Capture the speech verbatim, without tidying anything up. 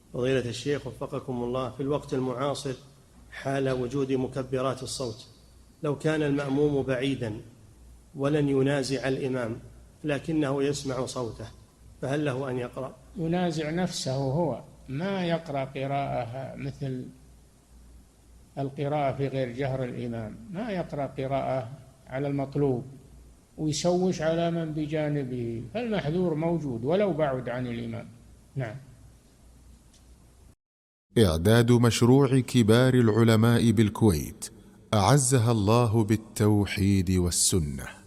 فضيلة الشيخ وفقكم الله، في الوقت المعاصر حال وجود مكبرات الصوت، لو كان المأموم بعيدا ولن ينازع الإمام لكنه يسمع صوته، فهل له أن يقرأ؟ ينازع نفسه هو، ما يقرأ قراءة مثل القراءة في غير جهر الإمام، ما يقرأ قراءة على المطلوب ويشوش على من بجانبه، فالمحذور موجود ولو بعد عن الإمام. نعم. إعداد مشروع كبار العلماء بالكويت أعزها الله بالتوحيد والسنة.